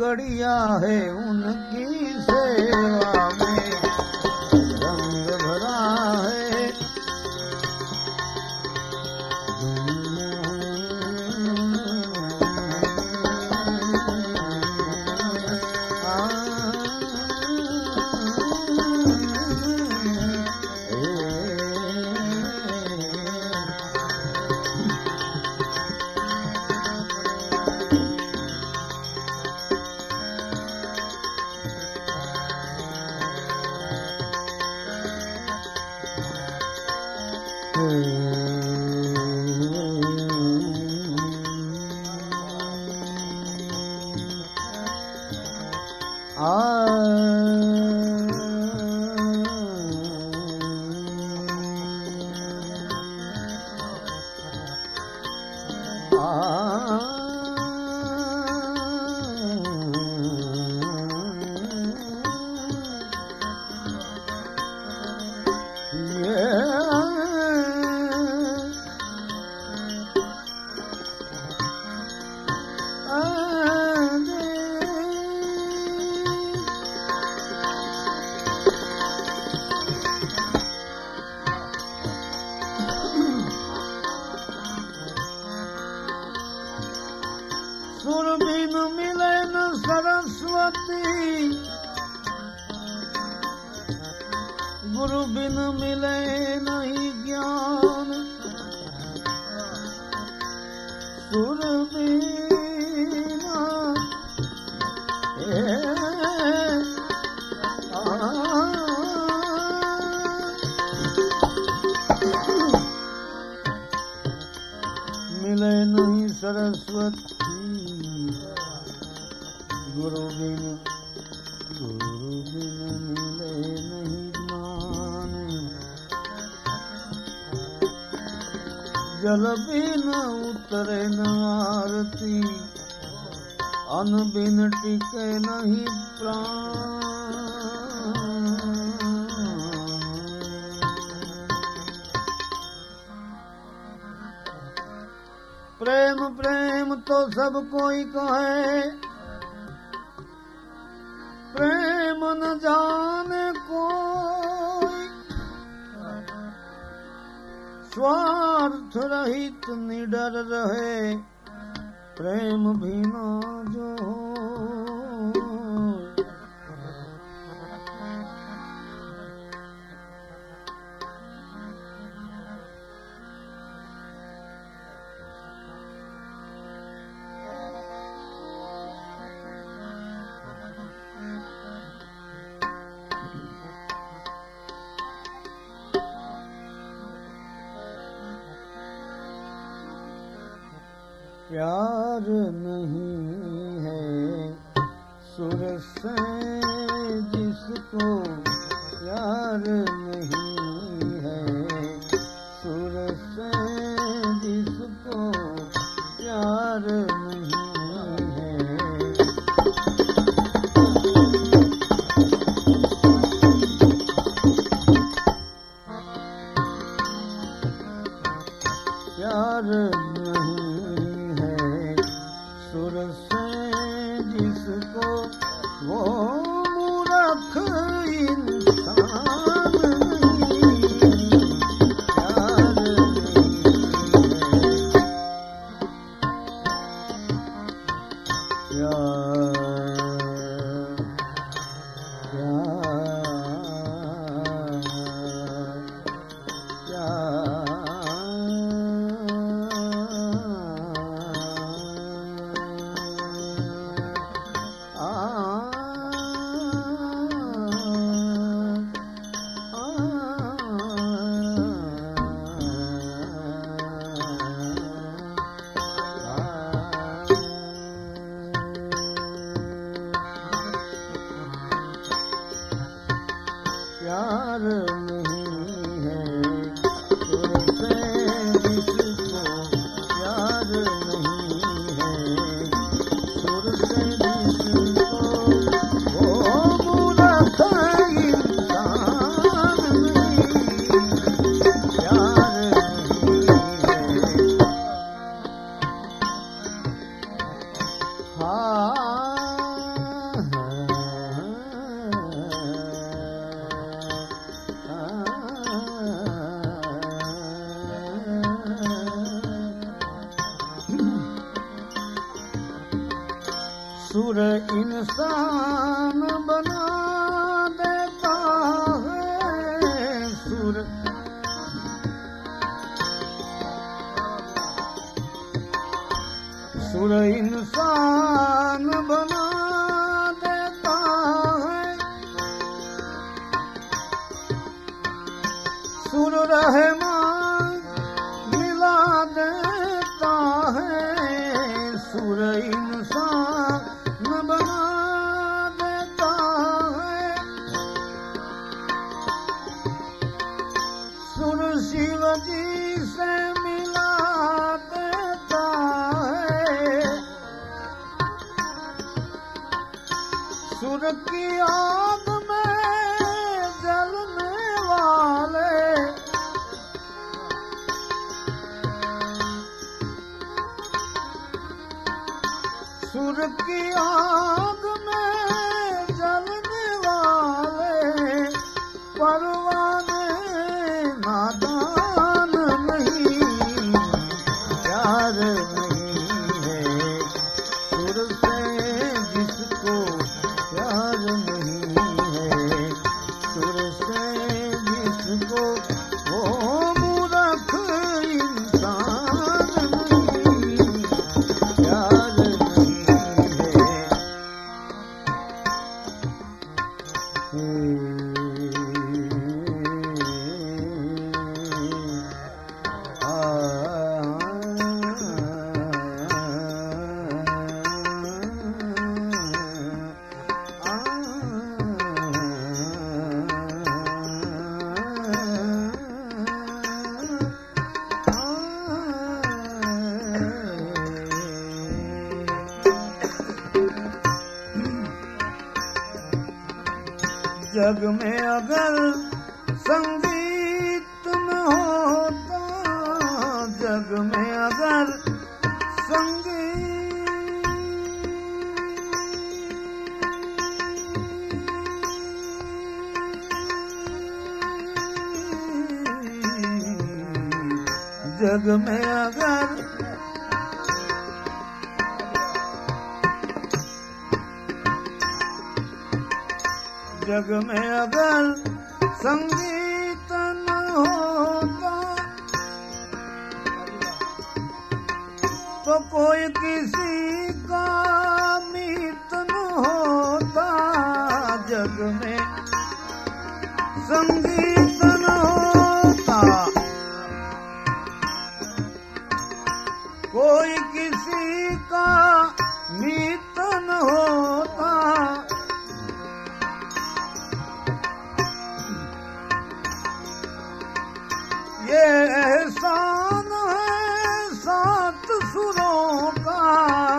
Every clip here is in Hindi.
कड़िया है उनकी सेवा में रंग भरा है। सुर बिन मिले न सरस्वती, गुरु बिन मिले नहीं ज्ञान। सुर बिना मिले नहीं सरस्वती, गुरु बिन मिले नहीं ज्ञान। जल बिन उतरे न आरती, अन्न बिन टिके नहीं प्राण। प्रेम प्रेम तो सब कोई कहे, प्रेम न जाने कोई। स्वार्थ रहित निडर रहे, प्रेम भी न जो प्यार नहीं है सुर से जिसको, प्यार नहीं है सुर से जिसको, प्यार नहीं है। प्यार सुर से जिसको, वो मूर्ख इंसान नहीं। प्यार नहीं है सुर से जिसको, प्यार नहीं है सुर से जिसको, वो मूर्ख इंसान नहीं। प्यार नहीं है। हाँ सुर इंसान बना देता है, सुर इंसान बना देता है, सुर रहमान मिला देता है, सुर इंसान बना देता है, सुर शिव जी से मिला देता है, सुर की आग में जलने वाले सुर की आग में जलने वाले परवाने नादान नहीं, प्यार नहीं है सुर से जिसको प्यार नहीं है, सुर से जिसको वो मूर्ख इंसान नहीं, प्यार जग में अगर संगीत न होता, जग में अगर जग में अगर जग में अगर संगीत न होता तो कोई किसी का मीत न होता, जग में संगीत न होता कोई किसी का मीत न होता, ये एहसान है सात सुरों का,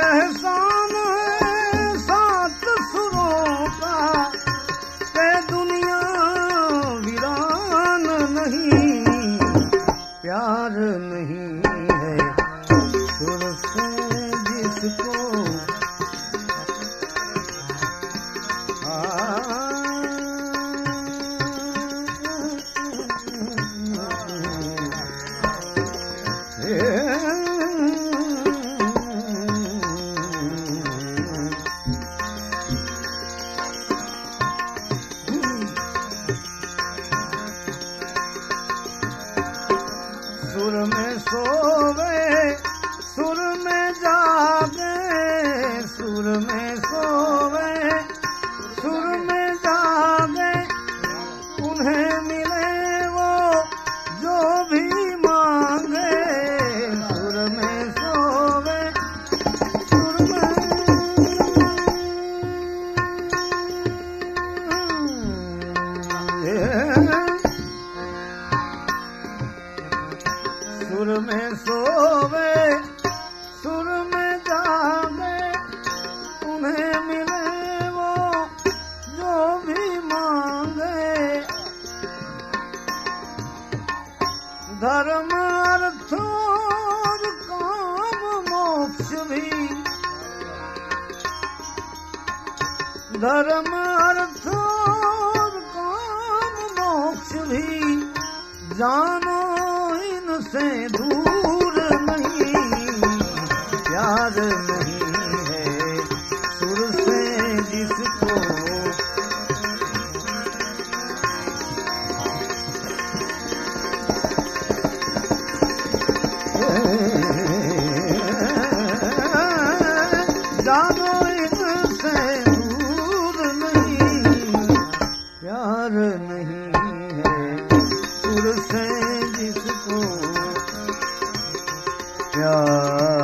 एहसान है सात सुरों का ते दुनिया वीरान नहीं, प्यार नहीं है सुर से जिसको सुर में सोवे सुर में जागे, सुर में सोवे सुर में जागे, उन्हें मिले वो जो भी मांगे। सुर में सोवे सुर में सुर में सोवे सुर में जागे, उन्हें मिले वो जो भी मांगे। धर्म अर्थ और काम मोक्ष भी, धर्म अर्थ और काम मोक्ष भी, जानो इनसे दूर नहीं, प्यार नहीं है सुर से जिसको जानो इनसे दूर नहीं, प्यार नहीं है सुर से जिसको प्यार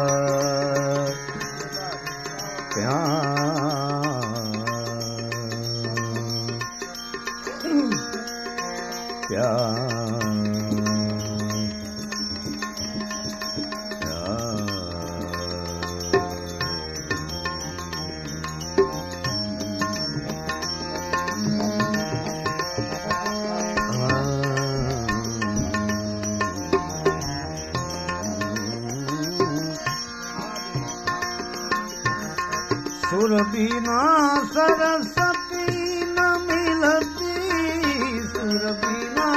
सुर बिना सरस्वती न मिलती, सुर बिना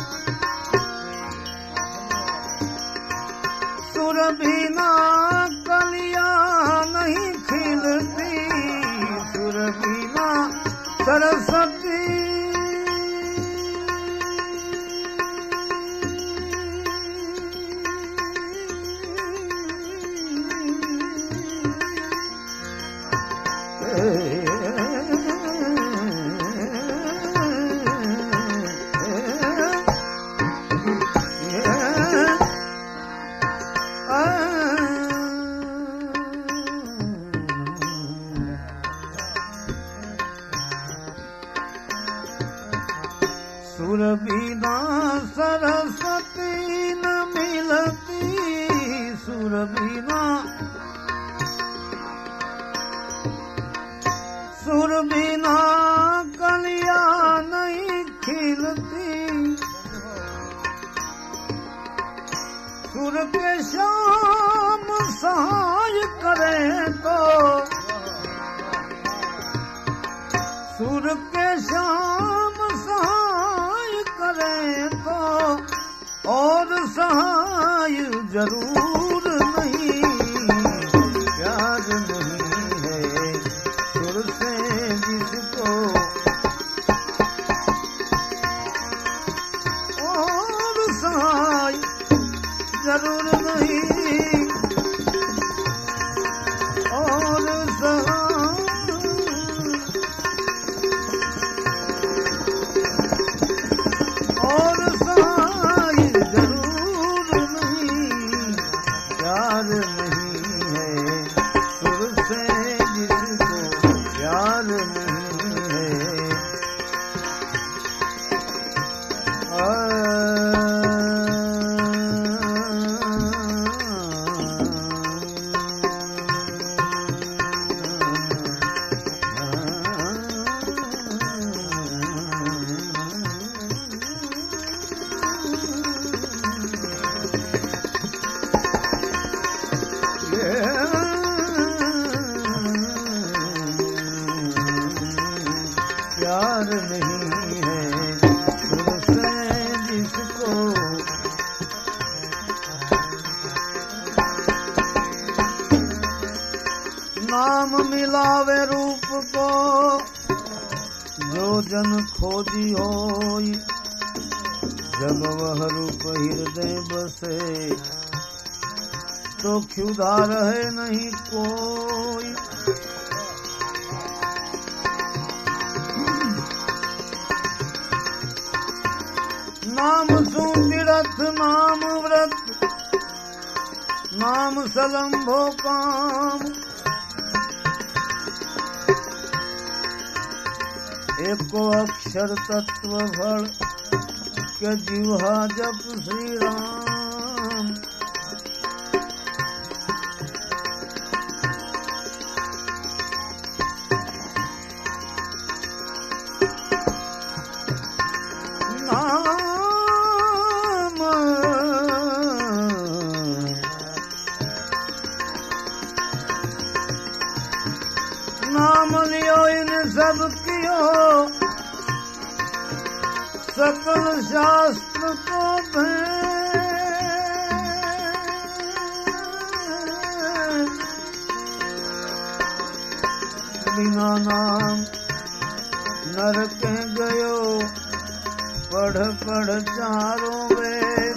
सुर बिना कलियां नहीं खिलती, सुर बिना सरस्वती सुर बिना सरस्वती न मिलती, सुर बिना सुर बिना कलियां नहीं खिलती। सुर के श्याम सहाय करे तो, सुर के श्याम सहाय करे तो, और सहाय जरूर नहीं, प्यार नहीं है सुर से जिसको, और सहाय जरूर नहीं, और सहाय जरूर नहीं, नाम मिलावे रूप को जो जन खोजी होई, जब वह रूप हृदय बसे तो क्षुधा रहे नहीं कोई। नाम सुतीरथ नाम व्रत नाम सलंभो काम, एको अक्षर तत्व फल के जीवा जप श्री राम। नाम लियो इन सब कियो, सकल शास्त्र को बिना नाम नरक गयो, पढ़ पढ़ चारों वेद।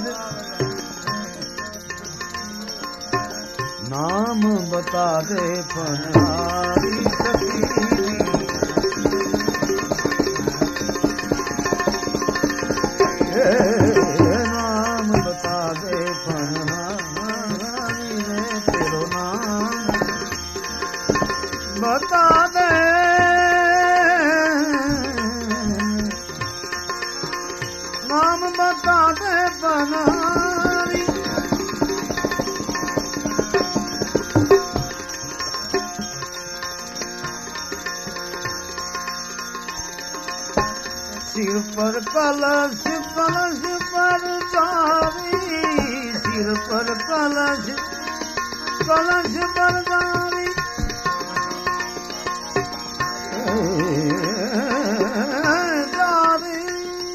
नाम बता दे पन्हारी सखी, नाम बता दे पन्हारी रे, तेरो नाम बता दे, नाम बता दे पन्हारी। सिर पर कलश कलश पर जारी, सिर पर कलश कलश पर जारी, जारी।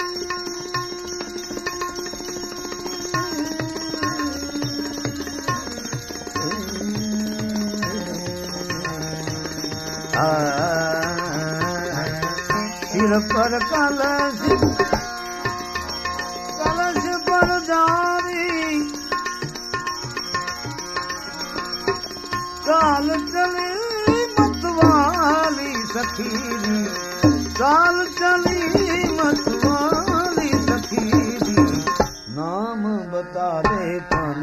सिर पर कलश कलश पर जारी, चाल चली मतवाली सखी, चाल चली मतवाली सखी। नाम बता दे पन,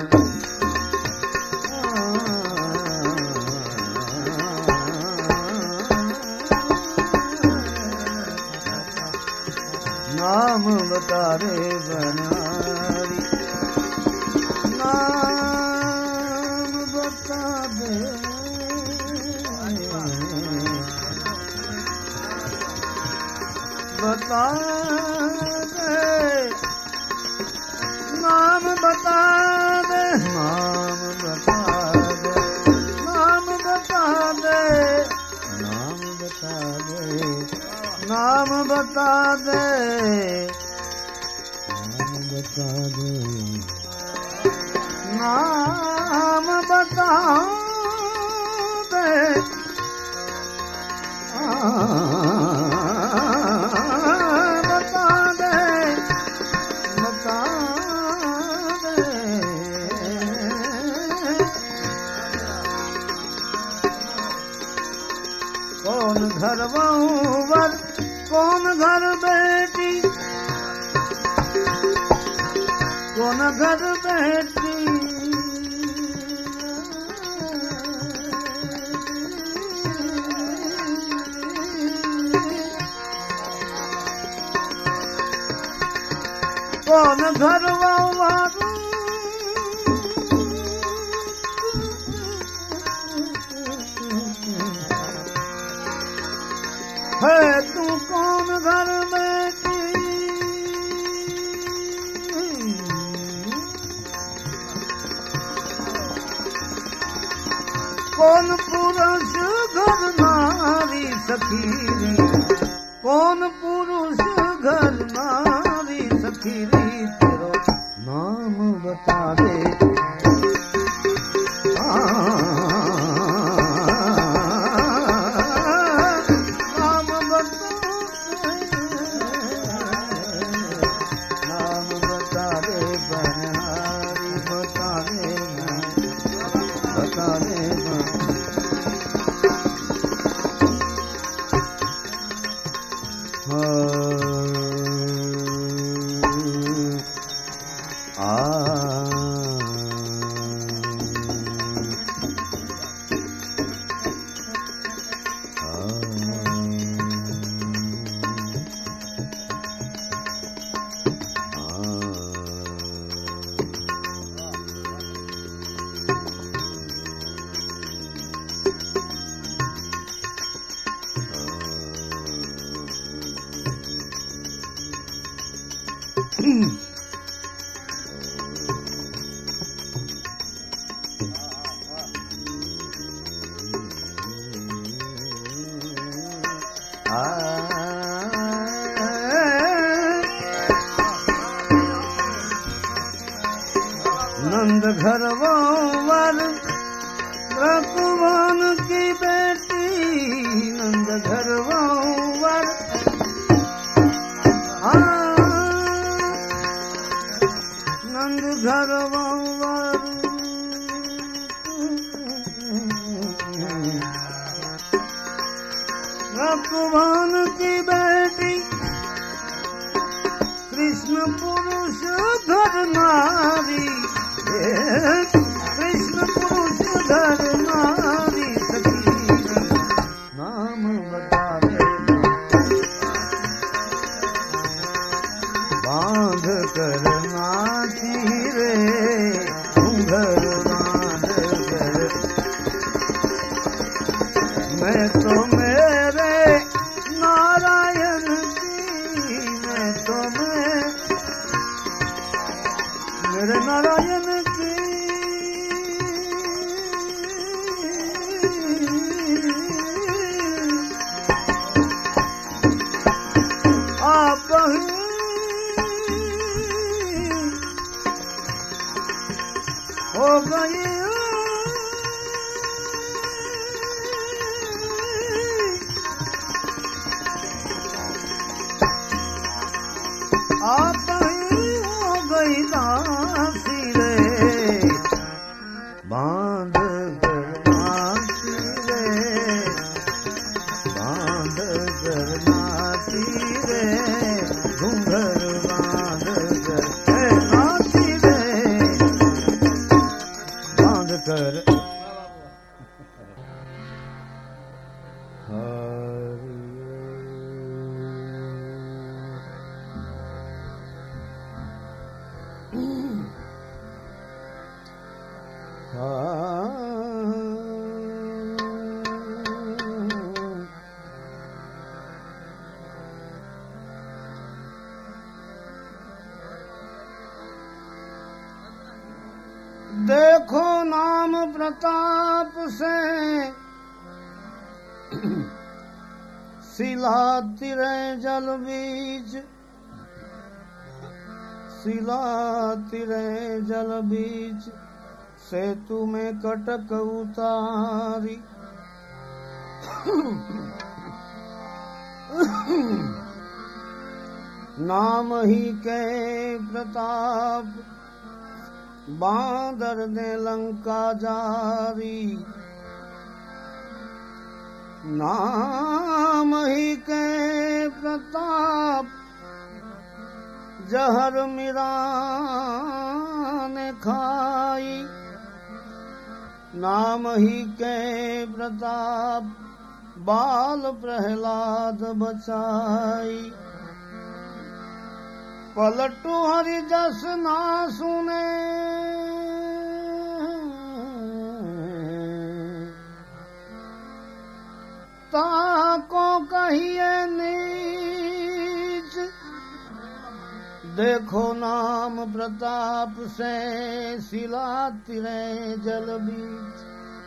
नाम बता रे बनारी, नाम बता दे, बता दे, नाम बता दे, नाम बता दे, नाम बता दे, नाम बता दे, नाम बता दे, नाम बता दे, नाम बता दे, बता दे, बता दे। कौन घर वर, कौन घर बेटी, कौन घर बेटी, कौन घर वर, है तू कौन घर बेटी, कौन पुरुष घर नारी सखी, कौन पुरुष घर नारी सखी। तेरो नाम बता दे, नंद घर वर रघुवन की बेटी नंद घर वर नंद घर वर रघुवन की बेटी कृष्ण पुरुष धर नारी कृष्ण पुरुष धर नारी सखी नाम बतावे बांध कर नाची रे घूंघर बांध कर मैं तो मेरे नारायण की मैं तो मेरे नारायण की आप ही हो गई आप ही हो गई दासी रे बांध कर नाची रे बांध कर नाची रे घूंघर बांध कर नाची रे बांध कर देखो नाम प्रताप से शिला तिरे जल बीच शिला तिरे जल बीच सेतु में कटक उतारी नाम ही के प्रताप बांदर ने लंका जारी नाम ही के प्रताप जहर मीरा ने खाई नाम ही के प्रताप बाल प्रहलाद बचाई पलटू हरि जस ना सुने ताको कहिए नीच देखो नाम प्रताप से शिला तिरे जल बीच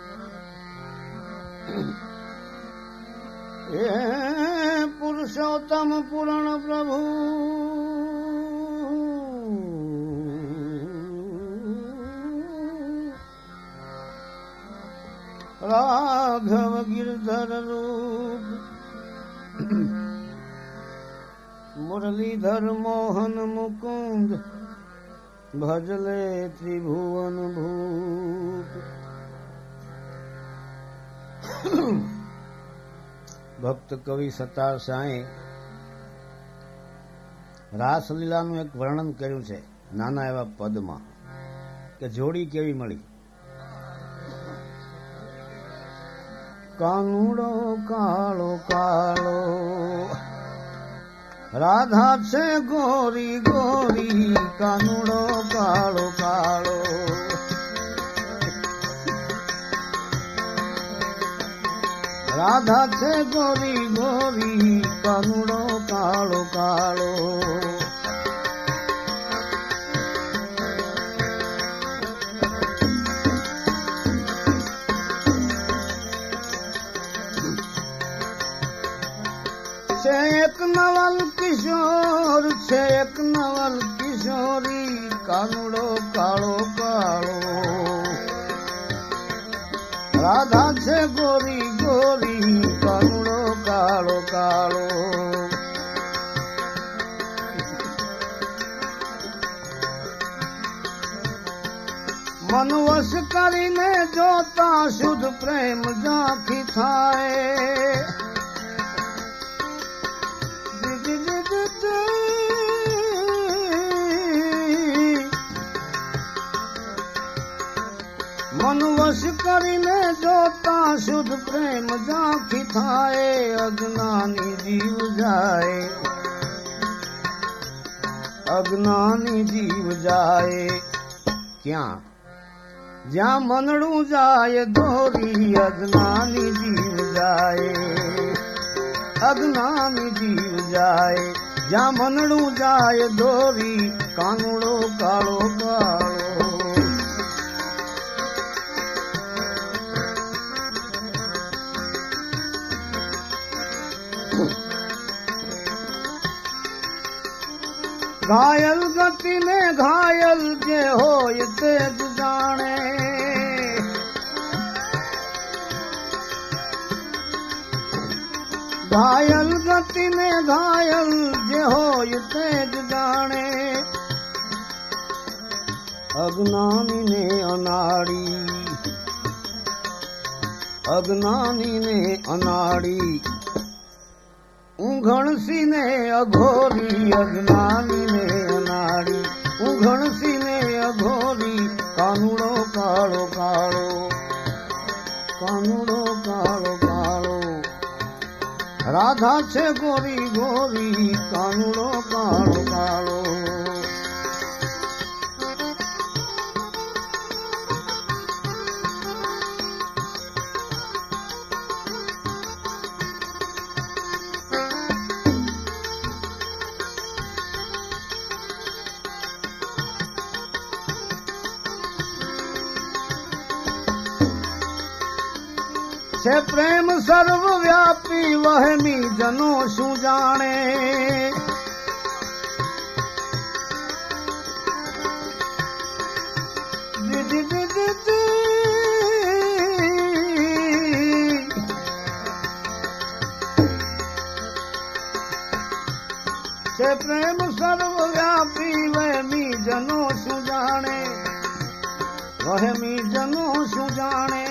पुरुषोत्तम पूर्ण प्रभु राघव गिरधर रूप मुरलीधर मोहन मुकुंद भजले त्रिभुवन भूप ભક્ત કવિ સતાર શાહે રાસલીલાનું એક વર્ણન કર્યું છે નાના એવા પદમાં કે જોડી કેવી મળી. કાનુડો કાળો કાળો રાધા છે ગોરી ગોરી કાનુડો કાળો કાળો રાધા છે ગોરી ગોરી કાનુડો કાળો કાળો છે એક નવલ કિશોર છે એક નવલ કિશોરી કાનુડો કાળો કાળો રાધા છે ગોરી ગોરી કાનુડો કાળો કાળો મન વશ કરીને જોતા શુદ્ધ પ્રેમ ઝાંખી થાય મન વશ કરીને જોતા શુદ્ધ પ્રેમ ઝાંખી થાય અજ્ઞાની જીવ જાય અજ્ઞાની જીવ જાય ક્યાં જ્યાં મનડું જાય દોરી અજ્ઞાની જીવ જાય અજ્ઞાની જીવ જાય જ્યાં મનડું જાય દોરી કાનુડો કાળો કાળો ઘાયલ ગતિ ને ઘાયલ જે હોય તે જ જાણે ઘાયલ ગતિ ને ઘાયલ જે હોય તે જ જાણે અજ્ઞાની ને અનાડી અજ્ઞાની ને અનાડી ઊંઘણસી ને અઘોરી અજ્ઞાની ને અનાડી ઊંઘણસી ને અઘોરી કાનુડો કાળો કાળો કાનુડો કાળો કાળો રાધા છે ગોરી ગોરી કાનુડો કાળો કાળો છે પ્રેમ સર્વવ્યાપી વહેમી જનો શું જાણે છે પ્રેમ સર્વવ્યાપી વહેમી જનો શું જાણે વહેમી જનો શું જાણે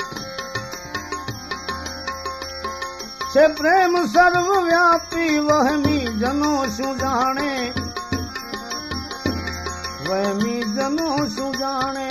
છે પ્રેમ સર્વવ્યાપી વહેમી જનો શું જાણે વહેમી જનો શું જાણે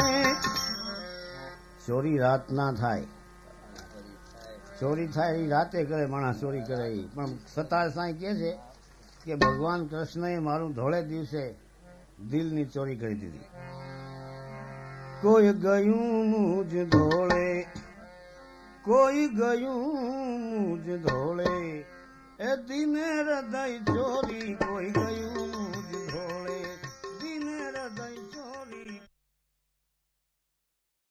ચોરી રાત ના થાય ચોરી થાય એ રાતે કરે માણસ ચોરી કરે પણ સતાર સાંઈ કહે છે કે ભગવાન કૃષ્ણએ મારું ધોળે દિવસે દિલની ચોરી કરી દીધી કોઈ ગયું મુજ ધોળે કોઈ ગયું મુજ ધોળે